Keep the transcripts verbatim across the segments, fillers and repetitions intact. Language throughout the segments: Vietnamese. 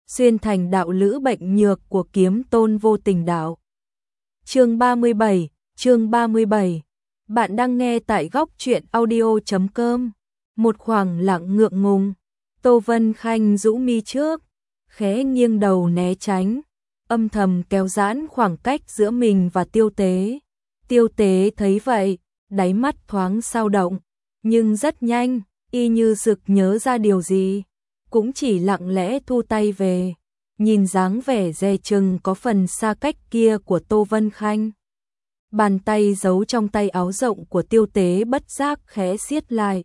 xuyên thành đạo lữ bệnh nhược của kiếm tôn vô tình đạo. Chương ba mươi bảy, chương ba mươi bảy. Bạn đang nghe tại góc truyện audio chấm com. Một khoảng lặng ngượng ngùng, Tô Vân Khanh rũ mi trước, khẽ nghiêng đầu né tránh, âm thầm kéo giãn khoảng cách giữa mình và Tiêu Tế. Tiêu Tế thấy vậy, đáy mắt thoáng dao động, nhưng rất nhanh, y như sực nhớ ra điều gì, cũng chỉ lặng lẽ thu tay về, nhìn dáng vẻ dè chừng có phần xa cách kia của Tô Vân Khanh. Bàn tay giấu trong tay áo rộng của Tiêu Tế bất giác khẽ siết lại.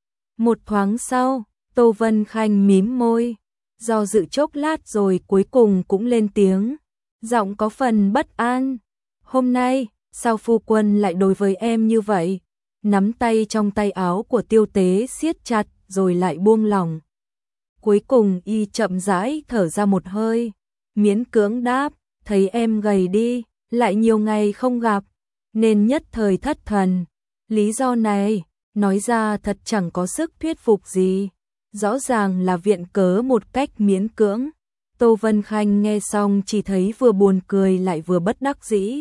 Một thoáng sau, Tô Vân Khanh mím môi, do dự chốc lát rồi cuối cùng cũng lên tiếng, giọng có phần bất an. Hôm nay, sao phu quân lại đối với em như vậy? Nắm tay trong tay áo của Tiêu Tế siết chặt rồi lại buông lỏng. Cuối cùng y chậm rãi thở ra một hơi, miễn cưỡng đáp, thấy em gầy đi, lại nhiều ngày không gặp, nên nhất thời thất thần. Lý do này, nói ra thật chẳng có sức thuyết phục gì, rõ ràng là viện cớ một cách miễn cưỡng. Tô Vân Khanh nghe xong chỉ thấy vừa buồn cười lại vừa bất đắc dĩ.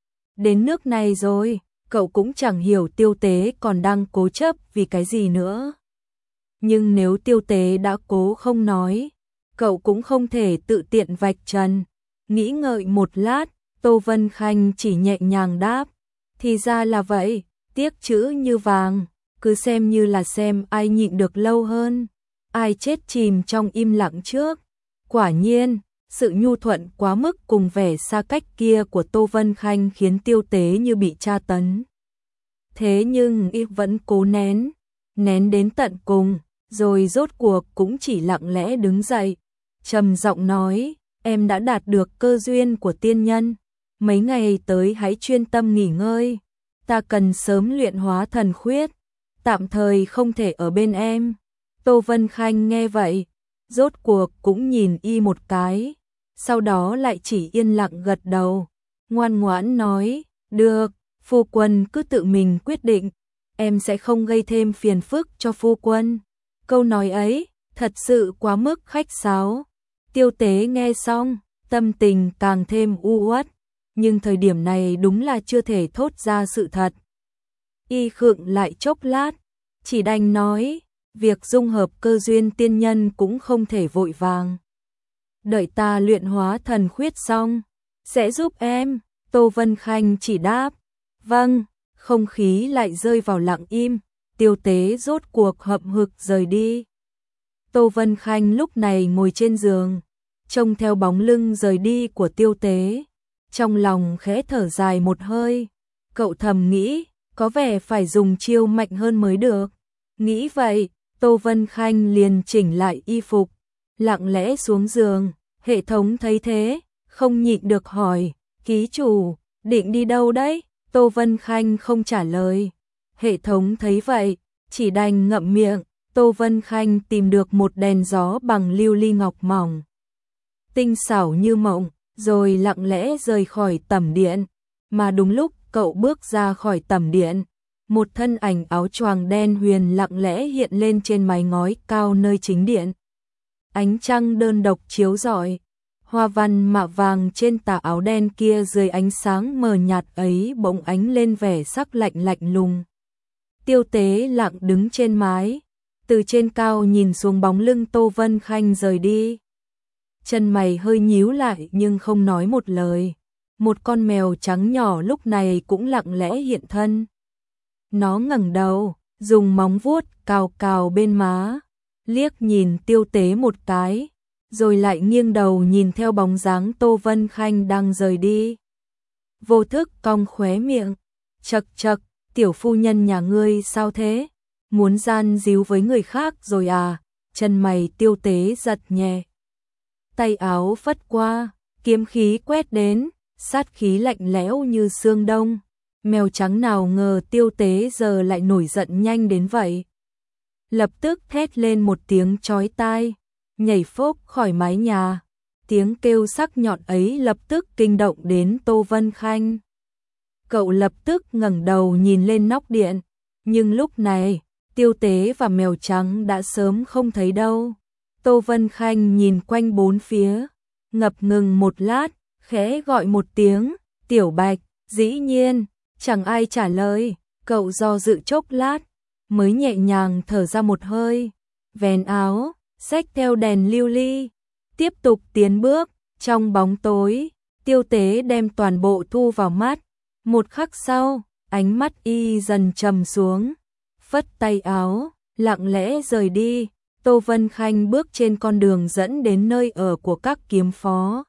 Đến nước này rồi, cậu cũng chẳng hiểu Tiêu Tế còn đang cố chấp vì cái gì nữa. Nhưng nếu Tiêu Tế đã cố không nói, cậu cũng không thể tự tiện vạch trần. Nghĩ ngợi một lát, Tô Vân Khanh chỉ nhẹ nhàng đáp, thì ra là vậy, tiếc chữ như vàng, cứ xem như là xem ai nhịn được lâu hơn, ai chết chìm trong im lặng trước. Quả nhiên, sự nhu thuận quá mức cùng vẻ xa cách kia của Tô Vân Khanh khiến Tiêu Tế như bị tra tấn. Thế nhưng y vẫn cố nén, nén đến tận cùng, rồi rốt cuộc cũng chỉ lặng lẽ đứng dậy, trầm giọng nói, em đã đạt được cơ duyên của tiên nhân, mấy ngày tới hãy chuyên tâm nghỉ ngơi, ta cần sớm luyện hóa thần khuyết, tạm thời không thể ở bên em. Tô Vân Khanh nghe vậy, rốt cuộc cũng nhìn y một cái, sau đó lại chỉ yên lặng gật đầu, ngoan ngoãn nói, được, phu quân cứ tự mình quyết định, em sẽ không gây thêm phiền phức cho phu quân. Câu nói ấy, thật sự quá mức khách sáo. Tiêu Tế nghe xong, tâm tình càng thêm u uất, nhưng thời điểm này đúng là chưa thể thốt ra sự thật. Y khựng lại chốc lát, chỉ đành nói, việc dung hợp cơ duyên tiên nhân cũng không thể vội vàng. Đợi ta luyện hóa thần khuyết xong, sẽ giúp em. Tô Vân Khanh chỉ đáp, vâng. Không khí lại rơi vào lặng im, Tiêu Tế rốt cuộc hậm hực rời đi. Tô Vân Khanh lúc này ngồi trên giường, trông theo bóng lưng rời đi của Tiêu Tế, trong lòng khẽ thở dài một hơi. Cậu thầm nghĩ, có vẻ phải dùng chiêu mạnh hơn mới được. Nghĩ vậy, Tô Vân Khanh liền chỉnh lại y phục, lặng lẽ xuống giường. Hệ thống thấy thế, không nhịn được hỏi, ký chủ, định đi đâu đấy? Tô Vân Khanh không trả lời. Hệ thống thấy vậy, chỉ đành ngậm miệng. Tô Vân Khanh tìm được một đèn gió bằng lưu ly ngọc mỏng, tinh xảo như mộng, rồi lặng lẽ rời khỏi tẩm điện. Mà đúng lúc cậu bước ra khỏi tẩm điện, một thân ảnh áo choàng đen huyền lặng lẽ hiện lên trên mái ngói cao nơi chính điện. Ánh trăng đơn độc chiếu rọi, hoa văn mạ vàng trên tà áo đen kia dưới ánh sáng mờ nhạt ấy bỗng ánh lên vẻ sắc lạnh lạnh lùng. Tiêu Tế lặng đứng trên mái, từ trên cao nhìn xuống bóng lưng Tô Vân Khanh rời đi. Chân mày hơi nhíu lại nhưng không nói một lời. Một con mèo trắng nhỏ lúc này cũng lặng lẽ hiện thân. Nó ngẩng đầu, dùng móng vuốt cào cào bên má, liếc nhìn Tiêu Tế một cái, rồi lại nghiêng đầu nhìn theo bóng dáng Tô Vân Khanh đang rời đi. Vô thức cong khóe miệng, chậc chậc, tiểu phu nhân nhà ngươi sao thế? Muốn gian díu với người khác rồi à? Chân mày Tiêu Tế giật nhẹ. Tay áo phất qua, kiếm khí quét đến, sát khí lạnh lẽo như sương đông. Mèo trắng nào ngờ Tiêu Tế giờ lại nổi giận nhanh đến vậy. Lập tức thét lên một tiếng chói tai, nhảy phốc khỏi mái nhà. Tiếng kêu sắc nhọn ấy lập tức kinh động đến Tô Vân Khanh. Cậu lập tức ngẩng đầu nhìn lên nóc điện, nhưng lúc này, Tiêu Tế và mèo trắng đã sớm không thấy đâu. Tô Vân Khanh nhìn quanh bốn phía, ngập ngừng một lát, khẽ gọi một tiếng, Tiểu Bạch, dĩ nhiên, chẳng ai trả lời, cậu do dự chốc lát, mới nhẹ nhàng thở ra một hơi, vén áo, xách theo đèn lưu ly, tiếp tục tiến bước, trong bóng tối, Tiêu Tế đem toàn bộ thu vào mắt, một khắc sau, ánh mắt y dần trầm xuống, phất tay áo, lặng lẽ rời đi. Tô Vân Khanh bước trên con đường dẫn đến nơi ở của các kiếm phó.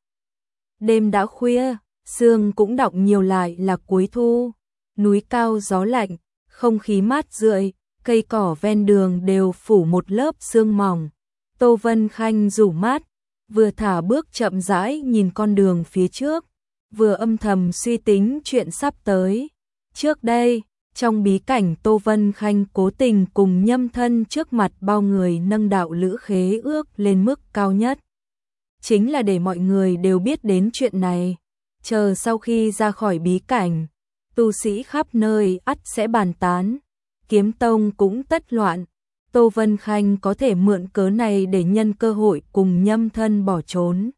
Đêm đã khuya, sương cũng đọng nhiều lại là cuối thu, núi cao gió lạnh, không khí mát rượi, cây cỏ ven đường đều phủ một lớp sương mỏng. Tô Vân Khanh rủ mắt, vừa thả bước chậm rãi nhìn con đường phía trước, vừa âm thầm suy tính chuyện sắp tới. Trước đây, trong bí cảnh Tô Vân Khanh cố tình cùng Nhâm Thân trước mặt bao người nâng đạo lữ khế ước lên mức cao nhất. Chính là để mọi người đều biết đến chuyện này. Chờ sau khi ra khỏi bí cảnh, tu sĩ khắp nơi ắt sẽ bàn tán. Kiếm tông cũng tất loạn. Tô Vân Khanh có thể mượn cớ này để nhân cơ hội cùng Nhâm Thân bỏ trốn.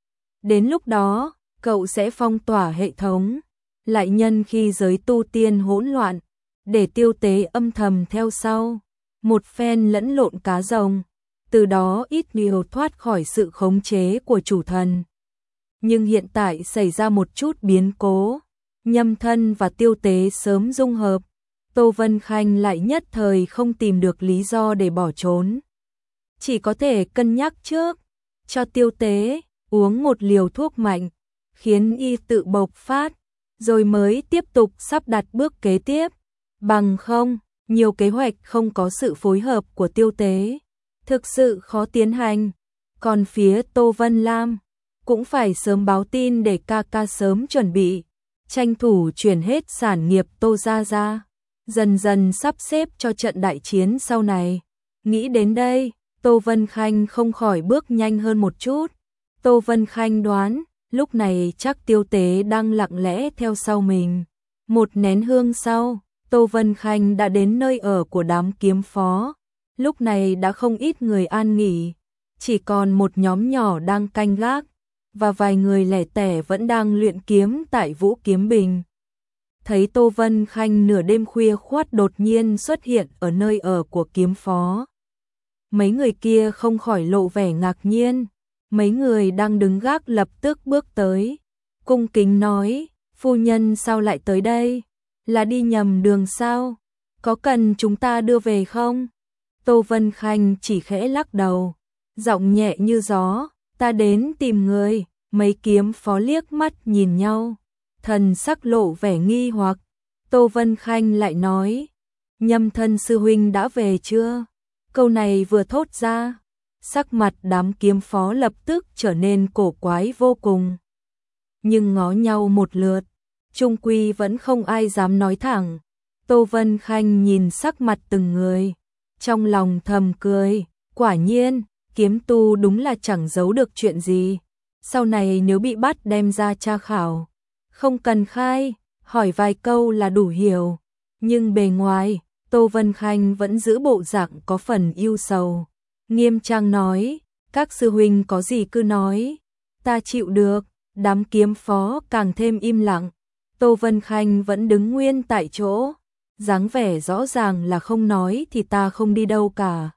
Đến lúc đó, cậu sẽ phong tỏa hệ thống. Lại nhân khi giới tu tiên hỗn loạn, để Tiêu Tế âm thầm theo sau, một phen lẫn lộn cá rồng, từ đó ít nhiều thoát khỏi sự khống chế của chủ thần. Nhưng hiện tại xảy ra một chút biến cố, Nhâm Thân và Tiêu Tế sớm dung hợp, Tô Vân Khanh lại nhất thời không tìm được lý do để bỏ trốn. Chỉ có thể cân nhắc trước, cho Tiêu Tế uống một liều thuốc mạnh, khiến y tự bộc phát, rồi mới tiếp tục sắp đặt bước kế tiếp. Bằng không, nhiều kế hoạch không có sự phối hợp của Tiêu Tế, thực sự khó tiến hành. Còn phía Tô Vân Lam, cũng phải sớm báo tin để ca ca sớm chuẩn bị, tranh thủ chuyển hết sản nghiệp Tô gia ra, dần dần sắp xếp cho trận đại chiến sau này. Nghĩ đến đây, Tô Vân Khanh không khỏi bước nhanh hơn một chút. Tô Vân Khanh đoán, lúc này chắc Tiêu Tế đang lặng lẽ theo sau mình. Một nén hương sau, Tô Vân Khanh đã đến nơi ở của đám kiếm phó. Lúc này đã không ít người an nghỉ, chỉ còn một nhóm nhỏ đang canh gác, và vài người lẻ tẻ vẫn đang luyện kiếm tại Vũ Kiếm Bình. Thấy Tô Vân Khanh nửa đêm khuya khoắt đột nhiên xuất hiện ở nơi ở của kiếm phó. Mấy người kia không khỏi lộ vẻ ngạc nhiên, mấy người đang đứng gác lập tức bước tới, cung kính nói, phu nhân sao lại tới đây? Là đi nhầm đường sao? Có cần chúng ta đưa về không? Tô Vân Khanh chỉ khẽ lắc đầu, giọng nhẹ như gió, ta đến tìm người. Mấy kiếm phó liếc mắt nhìn nhau, thần sắc lộ vẻ nghi hoặc. Tô Vân Khanh lại nói, Nhâm Thân sư huynh đã về chưa? Câu này vừa thốt ra, sắc mặt đám kiếm phó lập tức trở nên cổ quái vô cùng. Nhưng ngó nhau một lượt, chung quy vẫn không ai dám nói thẳng. Tô Vân Khanh nhìn sắc mặt từng người, trong lòng thầm cười, quả nhiên, kiếm tu đúng là chẳng giấu được chuyện gì. Sau này nếu bị bắt đem ra tra khảo, không cần khai, hỏi vài câu là đủ hiểu. Nhưng bề ngoài, Tô Vân Khanh vẫn giữ bộ dạng có phần ưu sầu. Nghiêm trang nói, các sư huynh có gì cứ nói, ta chịu được. Đám kiếm phó càng thêm im lặng. Tô Vân Khanh vẫn đứng nguyên tại chỗ, dáng vẻ rõ ràng là không nói thì ta không đi đâu cả.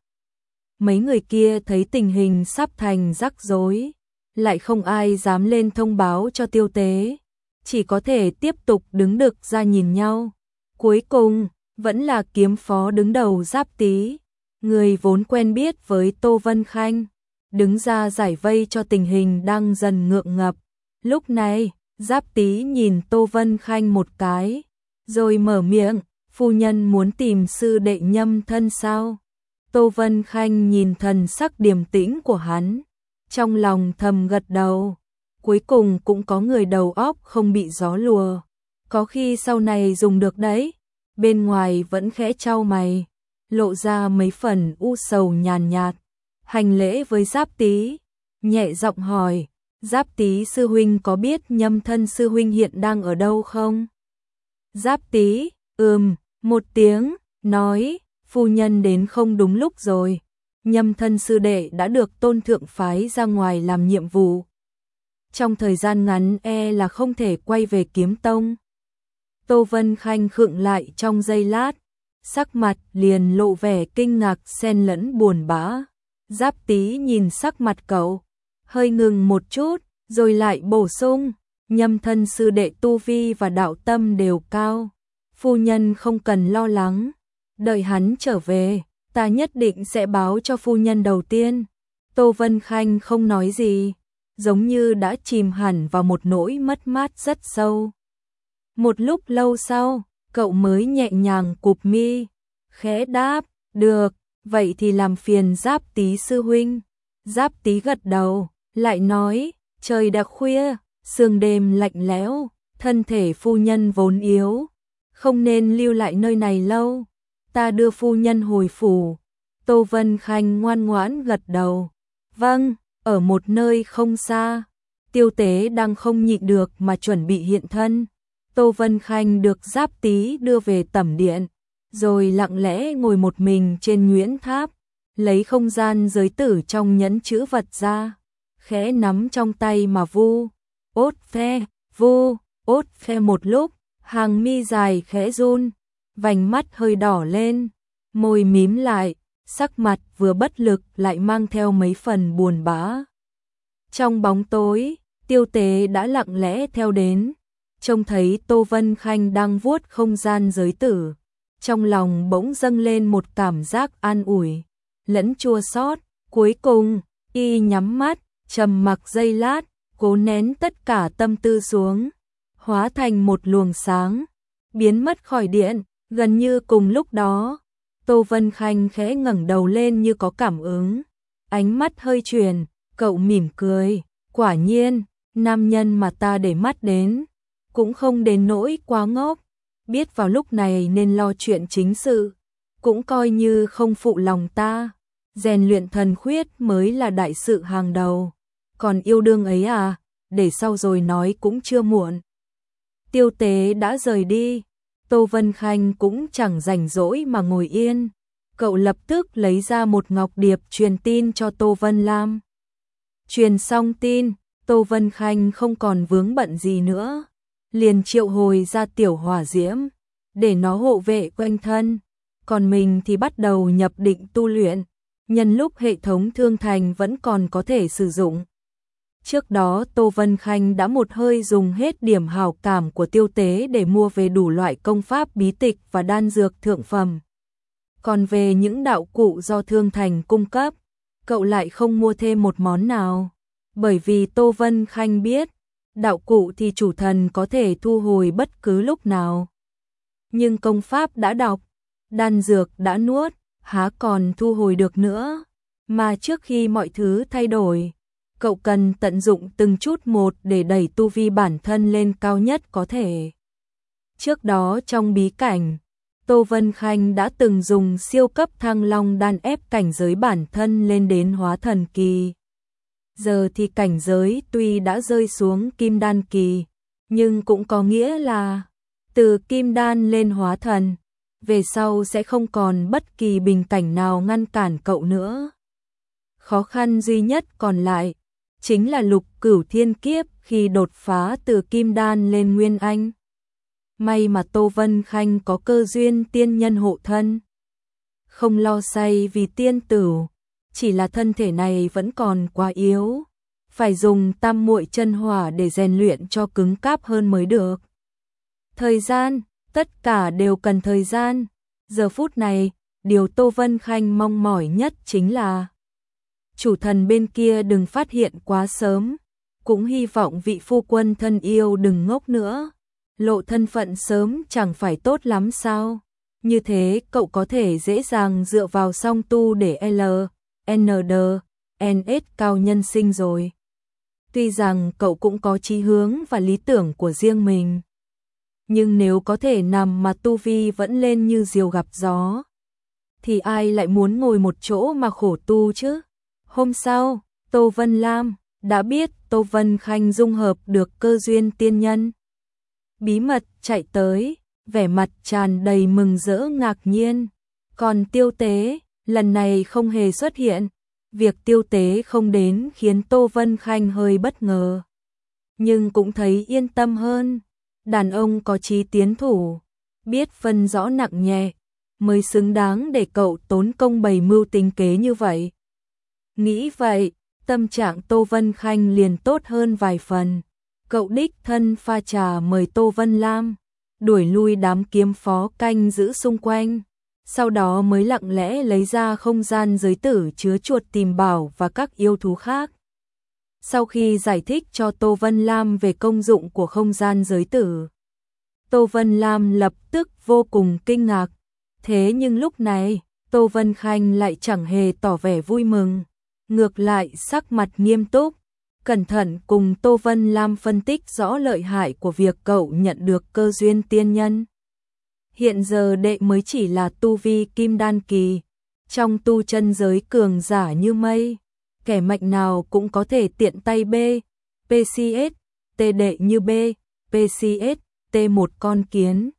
Mấy người kia thấy tình hình sắp thành rắc rối, lại không ai dám lên thông báo cho Tiêu Tế, chỉ có thể tiếp tục đứng đực ra nhìn nhau. Cuối cùng, vẫn là kiếm phó đứng đầu Giáp Tý, người vốn quen biết với Tô Vân Khanh, đứng ra giải vây cho tình hình đang dần ngượng ngập. Lúc này, Giáp Tý nhìn Tô Vân Khanh một cái, rồi mở miệng, phu nhân muốn tìm sư đệ Nhâm Thân sao? Tô Vân Khanh nhìn thần sắc điềm tĩnh của hắn, trong lòng thầm gật đầu. Cuối cùng cũng có người đầu óc không bị gió lùa, có khi sau này dùng được đấy. Bên ngoài vẫn khẽ chau mày, lộ ra mấy phần u sầu nhàn nhạt, hành lễ với Giáp Tý, nhẹ giọng hỏi, Giáp Tý sư huynh có biết Nhâm Thân sư huynh hiện đang ở đâu không? Giáp Tý, ừm, một tiếng, nói, phu nhân đến không đúng lúc rồi. Nhâm thân sư đệ đã được Tôn thượng phái ra ngoài làm nhiệm vụ. Trong thời gian ngắn e là không thể quay về Kiếm Tông. Tô Vân Khanh khựng lại trong giây lát, sắc mặt liền lộ vẻ kinh ngạc xen lẫn buồn bã. Giáp Tý nhìn sắc mặt cậu, hơi ngừng một chút, rồi lại bổ sung, Nhâm thân sư đệ tu vi và đạo tâm đều cao, phu nhân không cần lo lắng, đợi hắn trở về, ta nhất định sẽ báo cho phu nhân đầu tiên. Tô Vân Khanh không nói gì, giống như đã chìm hẳn vào một nỗi mất mát rất sâu. Một lúc lâu sau, cậu mới nhẹ nhàng cụp mi, khẽ đáp, được, vậy thì làm phiền Giáp Tý sư huynh. Giáp Tý gật đầu, lại nói, trời đã khuya, sương đêm lạnh lẽo, thân thể phu nhân vốn yếu, không nên lưu lại nơi này lâu, ta đưa phu nhân hồi phủ. Tô Vân Khanh ngoan ngoãn gật đầu, vâng, ở một nơi không xa, Tiêu Tế đang không nhịn được mà chuẩn bị hiện thân. Tô Vân Khanh được Giáp Tý đưa về tẩm điện, rồi lặng lẽ ngồi một mình trên nhuyễn tháp, lấy không gian giới tử trong nhẫn chữ vật ra, khẽ nắm trong tay mà vu, ốt phe, vu, ốt phe một lúc, hàng mi dài khẽ run, vành mắt hơi đỏ lên, môi mím lại, sắc mặt vừa bất lực lại mang theo mấy phần buồn bã. Trong bóng tối, Tiêu Tế đã lặng lẽ theo đến, trông thấy Tô Vân Khanh đang vuốt không gian giới tử, trong lòng bỗng dâng lên một cảm giác an ủi, lẫn chua xót. Cuối cùng, y nhắm mắt, trầm mặc giây lát, cố nén tất cả tâm tư xuống, hóa thành một luồng sáng, biến mất khỏi điện. Gần như cùng lúc đó, Tô Vân Khanh khẽ ngẩng đầu lên như có cảm ứng, ánh mắt hơi chuyển, cậu mỉm cười, quả nhiên, nam nhân mà ta để mắt đến, cũng không đến nỗi quá ngốc, biết vào lúc này nên lo chuyện chính sự, cũng coi như không phụ lòng ta, rèn luyện thần khuyết mới là đại sự hàng đầu, còn yêu đương ấy à, để sau rồi nói cũng chưa muộn. Tiêu Tế đã rời đi, Tô Vân Khanh cũng chẳng rảnh rỗi mà ngồi yên, cậu lập tức lấy ra một ngọc điệp truyền tin cho Tô Vân Lam. Truyền xong tin, Tô Vân Khanh không còn vướng bận gì nữa, liền triệu hồi ra tiểu hỏa diễm, để nó hộ vệ quanh thân, còn mình thì bắt đầu nhập định tu luyện, nhân lúc hệ thống thương thành vẫn còn có thể sử dụng. Trước đó Tô Vân Khanh đã một hơi dùng hết điểm hảo cảm của Tiêu Tế để mua về đủ loại công pháp bí tịch và đan dược thượng phẩm. Còn về những đạo cụ do thương thành cung cấp, cậu lại không mua thêm một món nào, bởi vì Tô Vân Khanh biết, đạo cụ thì chủ thần có thể thu hồi bất cứ lúc nào. Nhưng công pháp đã đọc, đan dược đã nuốt, há còn thu hồi được nữa, mà trước khi mọi thứ thay đổi, cậu cần tận dụng từng chút một để đẩy tu vi bản thân lên cao nhất có thể. Trước đó trong bí cảnh, Tô Vân Khanh đã từng dùng siêu cấp thăng long đan ép cảnh giới bản thân lên đến hóa thần kỳ. Giờ thì cảnh giới tuy đã rơi xuống kim đan kỳ, nhưng cũng có nghĩa là từ kim đan lên hóa thần, về sau sẽ không còn bất kỳ bình cảnh nào ngăn cản cậu nữa. Khó khăn duy nhất còn lại chính là lục cửu thiên kiếp khi đột phá từ kim đan lên nguyên anh. May mà Tô Vân Khanh có cơ duyên tiên nhân hộ thân, không lo say vì tiên tử, chỉ là thân thể này vẫn còn quá yếu, phải dùng tam muội chân hỏa để rèn luyện cho cứng cáp hơn mới được. Thời gian, tất cả đều cần thời gian. Giờ phút này, điều Tô Vân Khanh mong mỏi nhất chính là chủ thần bên kia đừng phát hiện quá sớm, cũng hy vọng vị phu quân thân yêu đừng ngốc nữa. Lộ thân phận sớm chẳng phải tốt lắm sao? Như thế cậu có thể dễ dàng dựa vào song tu để L, N D, N S cao nhân sinh rồi. Tuy rằng cậu cũng có chí hướng và lý tưởng của riêng mình, nhưng nếu có thể nằm mà tu vi vẫn lên như diều gặp gió, thì ai lại muốn ngồi một chỗ mà khổ tu chứ? Hôm sau, Tô Vân Lam đã biết Tô Vân Khanh dung hợp được cơ duyên tiên nhân. Bí mật chạy tới, vẻ mặt tràn đầy mừng rỡ ngạc nhiên. Còn Tiêu Tế lần này không hề xuất hiện. Việc Tiêu Tế không đến khiến Tô Vân Khanh hơi bất ngờ, nhưng cũng thấy yên tâm hơn. Đàn ông có chí tiến thủ, biết phân rõ nặng nhẹ, mới xứng đáng để cậu tốn công bày mưu tính kế như vậy. Nghĩ vậy, tâm trạng Tô Vân Khanh liền tốt hơn vài phần. Cậu đích thân pha trà mời Tô Vân Lam, đuổi lui đám kiếm phó canh giữ xung quanh. Sau đó mới lặng lẽ lấy ra không gian giới tử chứa chuột tìm bảo và các yêu thú khác. Sau khi giải thích cho Tô Vân Lam về công dụng của không gian giới tử, Tô Vân Lam lập tức vô cùng kinh ngạc. Thế nhưng lúc này, Tô Vân Khanh lại chẳng hề tỏ vẻ vui mừng, ngược lại sắc mặt nghiêm túc, cẩn thận cùng Tô Vân Lam phân tích rõ lợi hại của việc cậu nhận được cơ duyên tiên nhân. Hiện giờ đệ mới chỉ là tu vi kim đan kỳ, trong tu chân giới cường giả như mây, kẻ mạnh nào cũng có thể tiện tay B, pê xê ét, T đệ như B, pê xê ét, T một con kiến.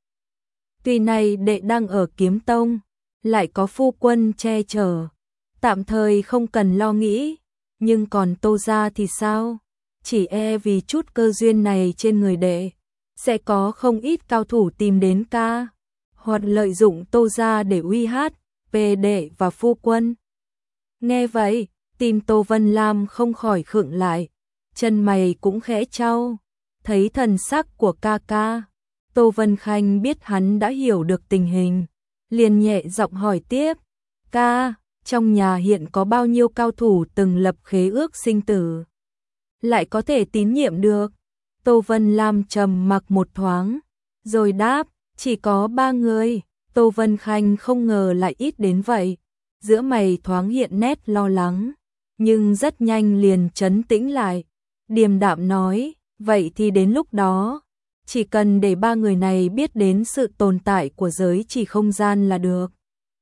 Tuy này đệ đang ở kiếm tông, lại có phu quân che chở, tạm thời không cần lo nghĩ, nhưng còn Tô gia thì sao? Chỉ e vì chút cơ duyên này trên người đệ, sẽ có không ít cao thủ tìm đến ca, hoặc lợi dụng Tô gia để uy hát về đệ và phu quân. Nghe vậy, tim Tô Vân Lam không khỏi khựng lại, chân mày cũng khẽ chau. Thấy thần sắc của ca ca, Tô Vân Khanh biết hắn đã hiểu được tình hình, liền nhẹ giọng hỏi tiếp, ca, trong nhà hiện có bao nhiêu cao thủ từng lập khế ước sinh tử, lại có thể tín nhiệm được? Tô Vân Lam trầm mặc một thoáng, rồi đáp, chỉ có ba người. Tô Vân Khanh không ngờ lại ít đến vậy, giữa mày thoáng hiện nét lo lắng, nhưng rất nhanh liền trấn tĩnh lại, điềm đạm nói, vậy thì đến lúc đó, chỉ cần để ba người này biết đến sự tồn tại của giới chỉ không gian là được.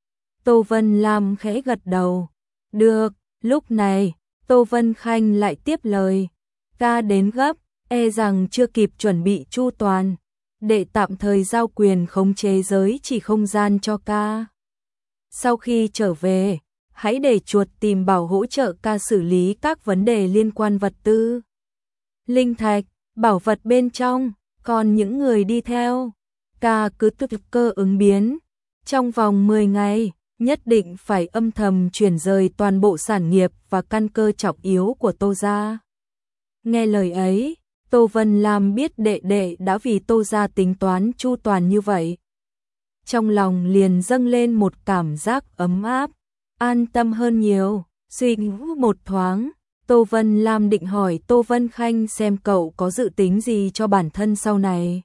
Tô Vân Lam khẽ gật đầu, được. Lúc này, Tô Vân Khanh lại tiếp lời, ca đến gấp, e rằng chưa kịp chuẩn bị chu toàn, để tạm thời giao quyền khống chế giới chỉ không gian cho ca. Sau khi trở về, hãy để chuột tìm bảo hỗ trợ ca xử lý các vấn đề liên quan vật tư, linh thạch, bảo vật bên trong, còn những người đi theo, ca cứ thực cơ ứng biến. Trong vòng mười ngày, nhất định phải âm thầm chuyển rời toàn bộ sản nghiệp và căn cơ trọng yếu của Tô gia. Nghe lời ấy, Tô Vân Lam biết đệ đệ đã vì Tô gia tính toán chu toàn như vậy. Trong lòng liền dâng lên một cảm giác ấm áp, an tâm hơn nhiều. Suy nghĩ một thoáng, Tô Vân Lam định hỏi Tô Vân Khanh xem cậu có dự tính gì cho bản thân sau này.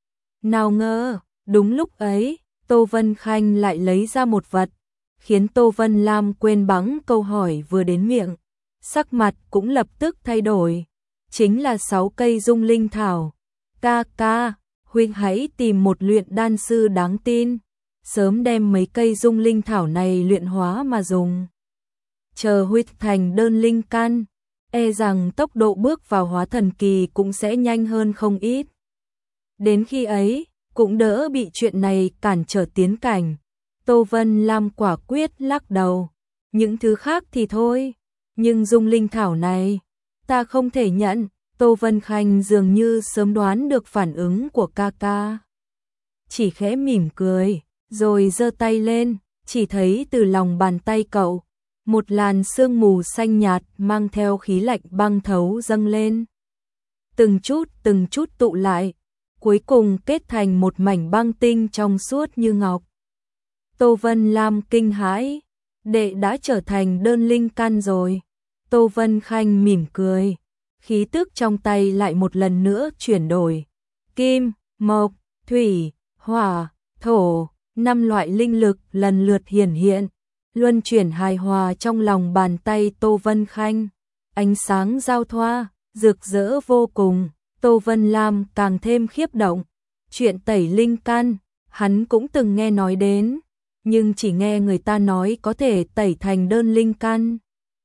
Nào ngờ, đúng lúc ấy, Tô Vân Khanh lại lấy ra một vật, khiến Tô Vân Lam quên bẵng câu hỏi vừa đến miệng, sắc mặt cũng lập tức thay đổi, chính là sáu cây dung linh thảo. Ca ca, huynh hãy tìm một luyện đan sư đáng tin, sớm đem mấy cây dung linh thảo này luyện hóa mà dùng. Chờ huynh thành đơn linh căn, e rằng tốc độ bước vào hóa thần kỳ cũng sẽ nhanh hơn không ít. Đến khi ấy, cũng đỡ bị chuyện này cản trở tiến cảnh. Tô Vân Lam quả quyết lắc đầu, những thứ khác thì thôi, nhưng dung linh thảo này, ta không thể nhận. Tô Vân Khanh dường như sớm đoán được phản ứng của ca ca, chỉ khẽ mỉm cười, rồi giơ tay lên, chỉ thấy từ lòng bàn tay cậu, một làn sương mù xanh nhạt mang theo khí lạnh băng thấu dâng lên. Từng chút từng chút tụ lại, cuối cùng kết thành một mảnh băng tinh trong suốt như ngọc. Tô Vân Lam kinh hãi, đệ đã trở thành đơn linh căn rồi. Tô Vân Khanh mỉm cười, khí tức trong tay lại một lần nữa chuyển đổi. Kim, mộc, thủy, hỏa, thổ, năm loại linh lực lần lượt hiển hiện, luân chuyển hài hòa trong lòng bàn tay Tô Vân Khanh. Ánh sáng giao thoa, rực rỡ vô cùng. Tô Vân Lam càng thêm khiếp động. Chuyện tẩy linh căn, hắn cũng từng nghe nói đến, nhưng chỉ nghe người ta nói có thể tẩy thành đơn linh căn.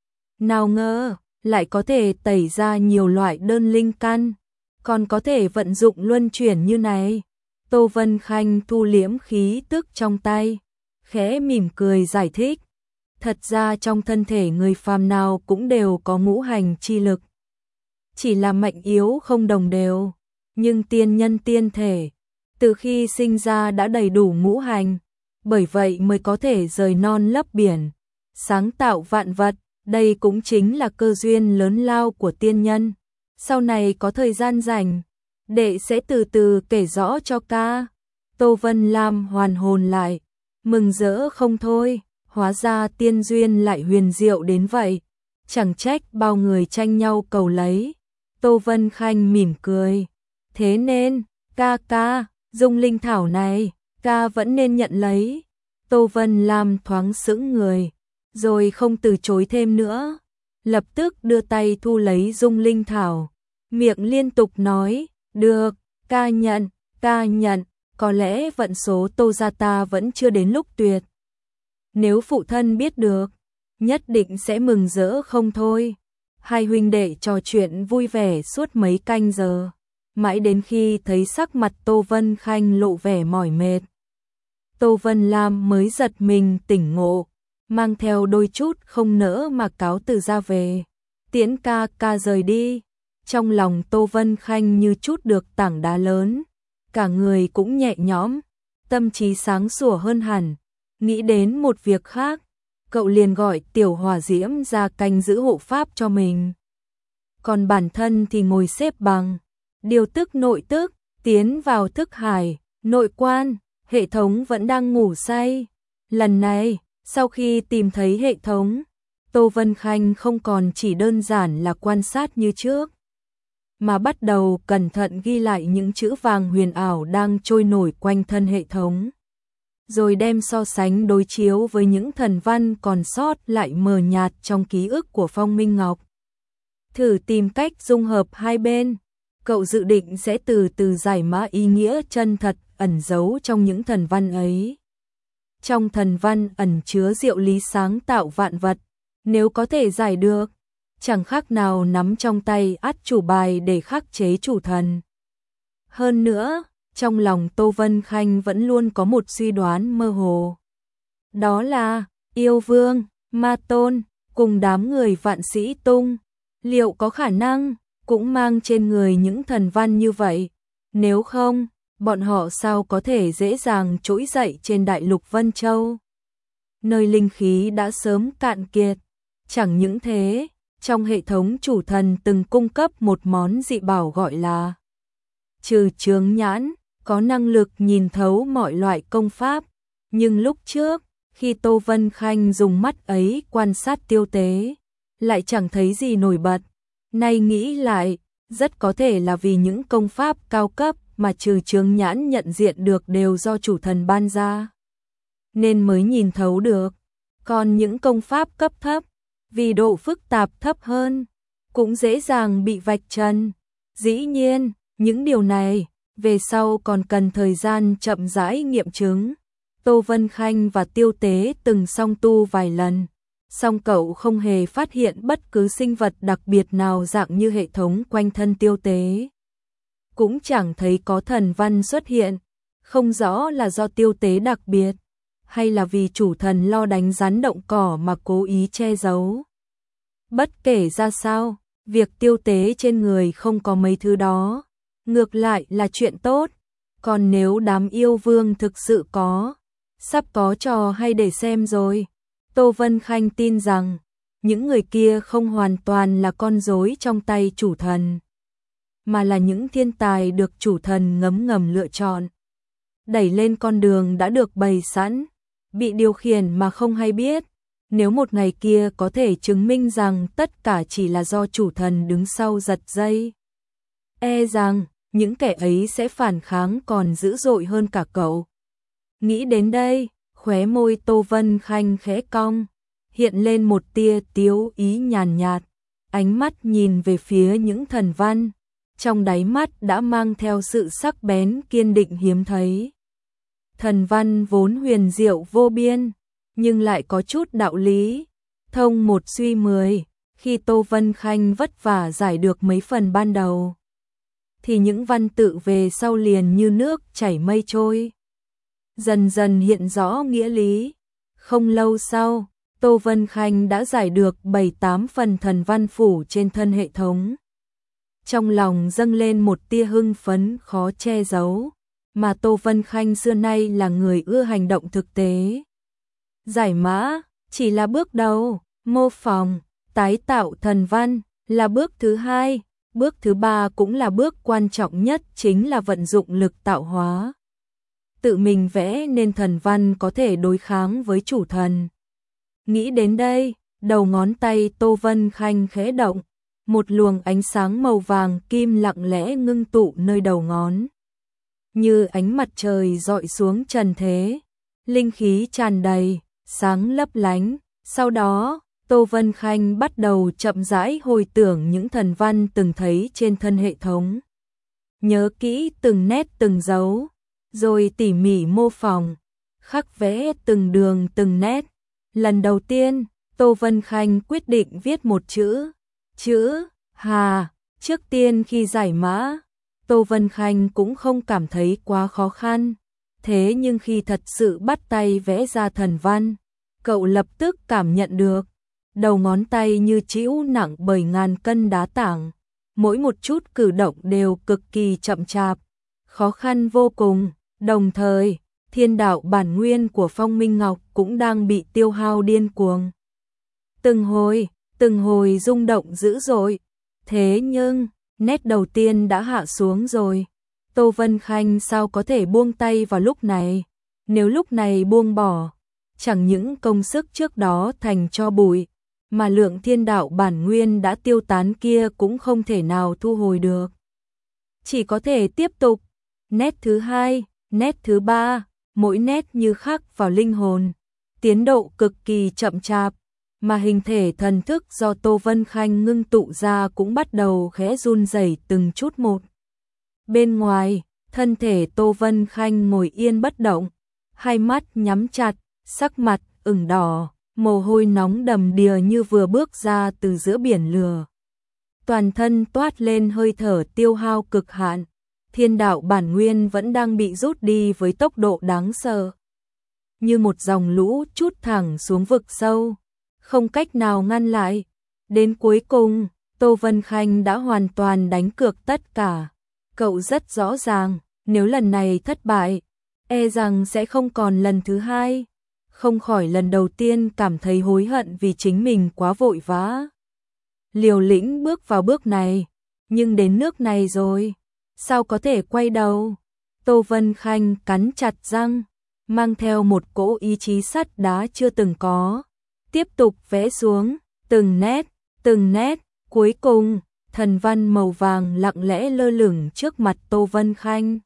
Nào ngờ, lại có thể tẩy ra nhiều loại đơn linh căn, còn có thể vận dụng luân chuyển như này. Tô Vân Khanh thu liễm khí tức trong tay, khẽ mỉm cười giải thích. Thật ra trong thân thể người phàm nào cũng đều có ngũ hành chi lực. Chỉ là mạnh yếu không đồng đều, nhưng tiên nhân tiên thể, từ khi sinh ra đã đầy đủ ngũ hành, bởi vậy mới có thể rời non lấp biển, sáng tạo vạn vật, đây cũng chính là cơ duyên lớn lao của tiên nhân. Sau này có thời gian rảnh, đệ sẽ từ từ kể rõ cho ca. Tô Vân Lam hoàn hồn lại, mừng rỡ không thôi, hóa ra tiên duyên lại huyền diệu đến vậy, chẳng trách bao người tranh nhau cầu lấy. Tô Vân Khanh mỉm cười, thế nên, ca ca, dung linh thảo này, ca vẫn nên nhận lấy. Tô Vân Lam thoáng sững người, rồi không từ chối thêm nữa, lập tức đưa tay thu lấy dung linh thảo, miệng liên tục nói, được, ca nhận, ca nhận, có lẽ vận số Tô gia ta vẫn chưa đến lúc tuyệt. Nếu phụ thân biết được, nhất định sẽ mừng rỡ không thôi. Hai huynh đệ trò chuyện vui vẻ suốt mấy canh giờ, mãi đến khi thấy sắc mặt Tô Vân Khanh lộ vẻ mỏi mệt. Tô Vân Lam mới giật mình tỉnh ngộ, mang theo đôi chút không nỡ mà cáo từ ra về. Tiễn ca ca rời đi, trong lòng Tô Vân Khanh như chút được tảng đá lớn, cả người cũng nhẹ nhõm, tâm trí sáng sủa hơn hẳn, nghĩ đến một việc khác. Cậu liền gọi Tiểu Hỏa Diễm ra canh giữ hộ pháp cho mình. Còn bản thân thì ngồi xếp bằng, điều tức nội tức, tiến vào thức hải, nội quan, hệ thống vẫn đang ngủ say. Lần này, sau khi tìm thấy hệ thống, Tô Vân Khanh không còn chỉ đơn giản là quan sát như trước, mà bắt đầu cẩn thận ghi lại những chữ vàng huyền ảo đang trôi nổi quanh thân hệ thống, rồi đem so sánh đối chiếu với những thần văn còn sót lại mờ nhạt trong ký ức của Phong Minh Ngọc. Thử tìm cách dung hợp hai bên, cậu dự định sẽ từ từ giải mã ý nghĩa chân thật ẩn giấu trong những thần văn ấy. Trong thần văn ẩn chứa diệu lý sáng tạo vạn vật, nếu có thể giải được, chẳng khác nào nắm trong tay át chủ bài để khắc chế chủ thần. Hơn nữa, trong lòng Tô Vân Khanh vẫn luôn có một suy đoán mơ hồ. Đó là, yêu vương, ma tôn, cùng đám người vạn sĩ tung, liệu có khả năng, cũng mang trên người những thần văn như vậy? Nếu không, bọn họ sao có thể dễ dàng trỗi dậy trên đại lục Vân Châu? Nơi linh khí đã sớm cạn kiệt. Chẳng những thế, trong hệ thống chủ thần từng cung cấp một món dị bảo gọi là Trừ chướng nhãn, có năng lực nhìn thấu mọi loại công pháp. Nhưng lúc trước, khi Tô Vân Khanh dùng mắt ấy quan sát Tiêu Tế, lại chẳng thấy gì nổi bật. Nay nghĩ lại, rất có thể là vì những công pháp cao cấp mà Trừ chướng nhãn nhận diện được đều do chủ thần ban ra, nên mới nhìn thấu được. Còn những công pháp cấp thấp, vì độ phức tạp thấp hơn, cũng dễ dàng bị vạch trần. Dĩ nhiên, những điều này, về sau còn cần thời gian chậm rãi nghiệm chứng. Tô Vân Khanh và Tiêu Tế từng song tu vài lần, song cậu không hề phát hiện bất cứ sinh vật đặc biệt nào dạng như hệ thống quanh thân Tiêu Tế. Cũng chẳng thấy có thần văn xuất hiện, không rõ là do Tiêu Tế đặc biệt, hay là vì chủ thần lo đánh rắn động cỏ mà cố ý che giấu. Bất kể ra sao, việc Tiêu Tế trên người không có mấy thứ đó, ngược lại là chuyện tốt. Còn nếu đám yêu vương thực sự có, sắp có trò hay để xem rồi. Tô Vân Khanh tin rằng, những người kia không hoàn toàn là con rối trong tay chủ thần, mà là những thiên tài được chủ thần ngấm ngầm lựa chọn, đẩy lên con đường đã được bày sẵn, bị điều khiển mà không hay biết. Nếu một ngày kia có thể chứng minh rằng tất cả chỉ là do chủ thần đứng sau giật dây, e rằng những kẻ ấy sẽ phản kháng còn dữ dội hơn cả cậu. Nghĩ đến đây, khóe môi Tô Vân Khanh khẽ cong, hiện lên một tia tiếu ý nhàn nhạt, ánh mắt nhìn về phía những thần văn, trong đáy mắt đã mang theo sự sắc bén kiên định hiếm thấy. Thần văn vốn huyền diệu vô biên, nhưng lại có chút đạo lý, thông một suy mười. Khi Tô Vân Khanh vất vả giải được mấy phần ban đầu, thì những văn tự về sau liền như nước chảy mây trôi, dần dần hiện rõ nghĩa lý. Không lâu sau, Tô Vân Khanh đã giải được bảy tám phần thần văn phủ trên thân hệ thống. Trong lòng dâng lên một tia hưng phấn khó che giấu, mà Tô Vân Khanh xưa nay là người ưa hành động thực tế. Giải mã chỉ là bước đầu, mô phỏng, tái tạo thần văn là bước thứ hai, bước thứ ba cũng là bước quan trọng nhất, chính là vận dụng lực tạo hóa. Tự mình vẽ nên thần văn có thể đối kháng với chủ thần. Nghĩ đến đây, đầu ngón tay Tô Vân Khanh khẽ động, một luồng ánh sáng màu vàng kim lặng lẽ ngưng tụ nơi đầu ngón. Như ánh mặt trời rọi xuống trần thế, linh khí tràn đầy, sáng lấp lánh. Sau đó, Tô Vân Khanh bắt đầu chậm rãi hồi tưởng những thần văn từng thấy trên thân hệ thống. Nhớ kỹ từng nét từng dấu, rồi tỉ mỉ mô phỏng, khắc vẽ từng đường từng nét. Lần đầu tiên, Tô Vân Khanh quyết định viết một chữ, chữ Hà. Trước tiên khi giải mã, Tô Vân Khanh cũng không cảm thấy quá khó khăn. Thế nhưng khi thật sự bắt tay vẽ ra thần văn, cậu lập tức cảm nhận được đầu ngón tay như chịu nặng bởi ngàn cân đá tảng. Mỗi một chút cử động đều cực kỳ chậm chạp, khó khăn vô cùng. Đồng thời, thiên đạo bản nguyên của Phong Minh Ngọc cũng đang bị tiêu hao điên cuồng. Từng hồi, từng hồi rung động dữ dội. Thế nhưng, nét đầu tiên đã hạ xuống rồi. Tô Vân Khanh sao có thể buông tay vào lúc này? Nếu lúc này buông bỏ, chẳng những công sức trước đó thành tro bụi, mà lượng thiên đạo bản nguyên đã tiêu tán kia cũng không thể nào thu hồi được. Chỉ có thể tiếp tục. Nét thứ hai, nét thứ ba, mỗi nét như khắc vào linh hồn. Tiến độ cực kỳ chậm chạp, mà hình thể thần thức do Tô Vân Khanh ngưng tụ ra cũng bắt đầu khẽ run rẩy từng chút một. Bên ngoài, thân thể Tô Vân Khanh ngồi yên bất động, hai mắt nhắm chặt, sắc mặt ửng đỏ, mồ hôi nóng đầm đìa như vừa bước ra từ giữa biển lửa. Toàn thân toát lên hơi thở tiêu hao cực hạn, thiên đạo bản nguyên vẫn đang bị rút đi với tốc độ đáng sợ. Như một dòng lũ trút thẳng xuống vực sâu, không cách nào ngăn lại. Đến cuối cùng, Tô Vân Khanh đã hoàn toàn đánh cược tất cả. Cậu rất rõ ràng, nếu lần này thất bại, e rằng sẽ không còn lần thứ hai. Không khỏi lần đầu tiên cảm thấy hối hận vì chính mình quá vội vã. Liều lĩnh bước vào bước này, nhưng đến nước này rồi, sao có thể quay đầu? Tô Vân Khanh cắn chặt răng, mang theo một cỗ ý chí sắt đá chưa từng có. Tiếp tục vẽ xuống, từng nét, từng nét, cuối cùng, thần văn màu vàng lặng lẽ lơ lửng trước mặt Tô Vân Khanh.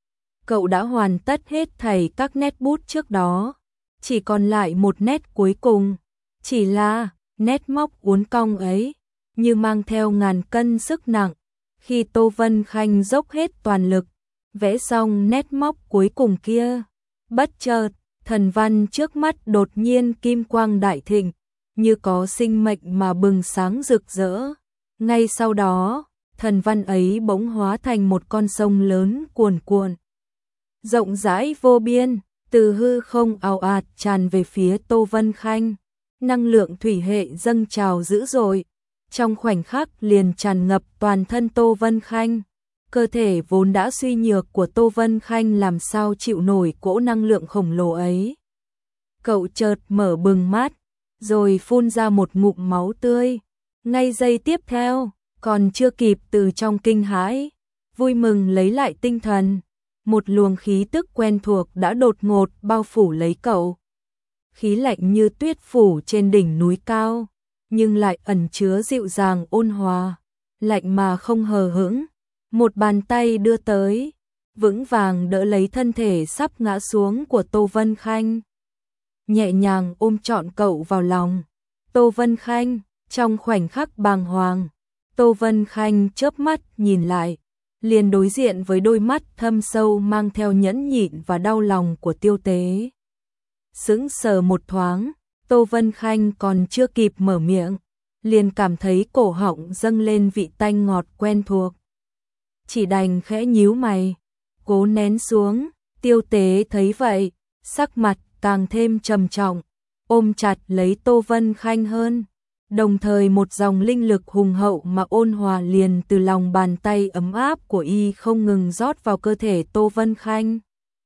Cậu đã hoàn tất hết thảy các nét bút trước đó, chỉ còn lại một nét cuối cùng, chỉ là nét móc uốn cong ấy, như mang theo ngàn cân sức nặng. Khi Tô Vân Khanh dốc hết toàn lực, vẽ xong nét móc cuối cùng kia, bất chợt, thần văn trước mắt đột nhiên kim quang đại thịnh, như có sinh mệnh mà bừng sáng rực rỡ. Ngay sau đó, thần văn ấy bỗng hóa thành một con sông lớn cuồn cuộn, rộng rãi vô biên, từ hư không ào ạt tràn về phía Tô Vân Khanh. Năng lượng thủy hệ dâng trào dữ dội, trong khoảnh khắc liền tràn ngập toàn thân Tô Vân Khanh. Cơ thể vốn đã suy nhược của Tô Vân Khanh làm sao chịu nổi cỗ năng lượng khổng lồ ấy. Cậu chợt mở bừng mắt, rồi phun ra một ngụm máu tươi. Ngay giây tiếp theo, còn chưa kịp từ trong kinh hãi, vui mừng lấy lại tinh thần, một luồng khí tức quen thuộc đã đột ngột bao phủ lấy cậu. Khí lạnh như tuyết phủ trên đỉnh núi cao, nhưng lại ẩn chứa dịu dàng ôn hòa, lạnh mà không hờ hững. Một bàn tay đưa tới, vững vàng đỡ lấy thân thể sắp ngã xuống của Tô Vân Khanh. Nhẹ nhàng ôm trọn cậu vào lòng. Tô Vân Khanh, trong khoảnh khắc bàng hoàng, Tô Vân Khanh chớp mắt nhìn lại, liền đối diện với đôi mắt thâm sâu mang theo nhẫn nhịn và đau lòng của Tiêu Tế. Sững sờ một thoáng, Tô Vân Khanh còn chưa kịp mở miệng, liền cảm thấy cổ họng dâng lên vị tanh ngọt quen thuộc. Chỉ đành khẽ nhíu mày, cố nén xuống. Tiêu Tế thấy vậy, sắc mặt càng thêm trầm trọng, ôm chặt lấy Tô Vân Khanh hơn. Đồng thời một dòng linh lực hùng hậu mà ôn hòa liền từ lòng bàn tay ấm áp của y không ngừng rót vào cơ thể Tô Vân Khanh.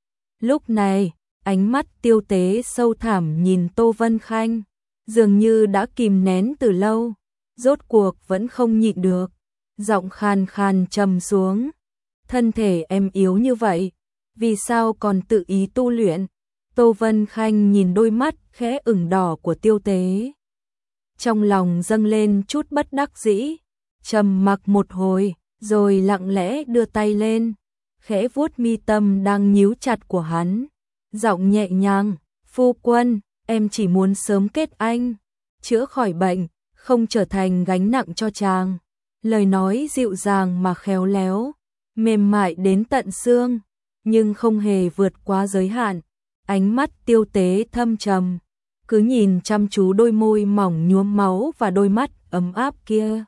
Lúc này, ánh mắt Tiêu Tế sâu thẳm nhìn Tô Vân Khanh, dường như đã kìm nén từ lâu, rốt cuộc vẫn không nhịn được, giọng khàn khàn trầm xuống. Thân thể em yếu như vậy, vì sao còn tự ý tu luyện? Tô Vân Khanh nhìn đôi mắt khẽ ửng đỏ của Tiêu Tế. Trong lòng dâng lên chút bất đắc dĩ, trầm mặc một hồi, rồi lặng lẽ đưa tay lên, khẽ vuốt mi tâm đang nhíu chặt của hắn. Giọng nhẹ nhàng, phu quân, em chỉ muốn sớm kết anh, chữa khỏi bệnh, không trở thành gánh nặng cho chàng. Lời nói dịu dàng mà khéo léo, mềm mại đến tận xương, nhưng không hề vượt quá giới hạn. Ánh mắt Tiêu Tế thâm trầm, cứ nhìn chăm chú đôi môi mỏng nhuốm máu và đôi mắt ấm áp kia.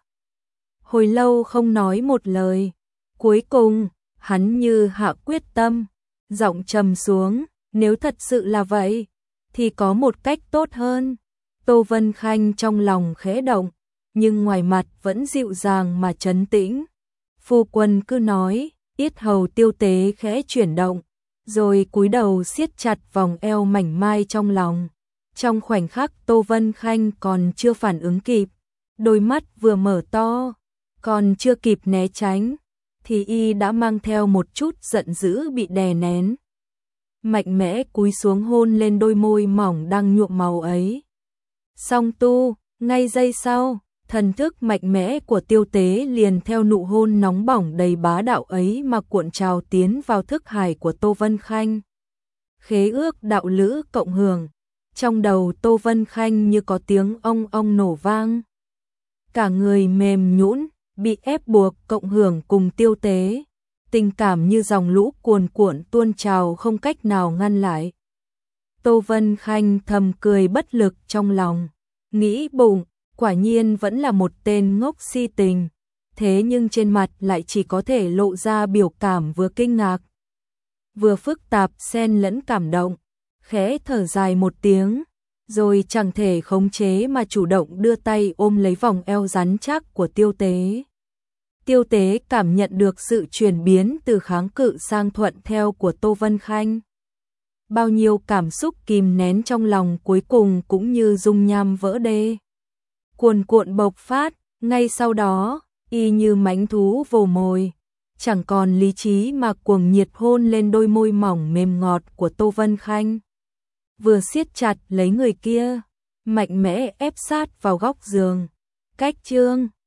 Hồi lâu không nói một lời, cuối cùng, hắn như hạ quyết tâm, giọng trầm xuống, nếu thật sự là vậy, thì có một cách tốt hơn. Tô Vân Khanh trong lòng khẽ động, nhưng ngoài mặt vẫn dịu dàng mà trấn tĩnh. Phu quân cứ nói, yết hầu Tiêu Tế khẽ chuyển động, rồi cúi đầu siết chặt vòng eo mảnh mai trong lòng. Trong khoảnh khắc Tô Vân Khanh còn chưa phản ứng kịp, đôi mắt vừa mở to, còn chưa kịp né tránh, thì y đã mang theo một chút giận dữ bị đè nén. Mạnh mẽ cúi xuống hôn lên đôi môi mỏng đang nhuộm màu ấy. Song tu, ngay giây sau, thần thức mạnh mẽ của Tiêu Tế liền theo nụ hôn nóng bỏng đầy bá đạo ấy mà cuộn trào tiến vào thức hải của Tô Vân Khanh. Khế ước đạo lữ cộng hưởng, trong đầu Tô Vân Khanh như có tiếng ong ong nổ vang. Cả người mềm nhũn, bị ép buộc cộng hưởng cùng Tiêu Tế, tình cảm như dòng lũ cuồn cuộn tuôn trào không cách nào ngăn lại. Tô Vân Khanh thầm cười bất lực trong lòng, nghĩ bụng, quả nhiên vẫn là một tên ngốc si tình, thế nhưng trên mặt lại chỉ có thể lộ ra biểu cảm vừa kinh ngạc, vừa phức tạp xen lẫn cảm động, khẽ thở dài một tiếng, rồi chẳng thể khống chế mà chủ động đưa tay ôm lấy vòng eo rắn chắc của Tiêu Tế. Tiêu Tế cảm nhận được sự chuyển biến từ kháng cự sang thuận theo của Tô Vân Khanh. Bao nhiêu cảm xúc kìm nén trong lòng cuối cùng cũng như dung nham vỡ đê, cuồn cuộn bộc phát, ngay sau đó, y như mãnh thú vồ mồi, chẳng còn lý trí mà cuồng nhiệt hôn lên đôi môi mỏng mềm ngọt của Tô Vân Khanh. Vừa siết chặt lấy người kia, mạnh mẽ ép sát vào góc giường. Cách chương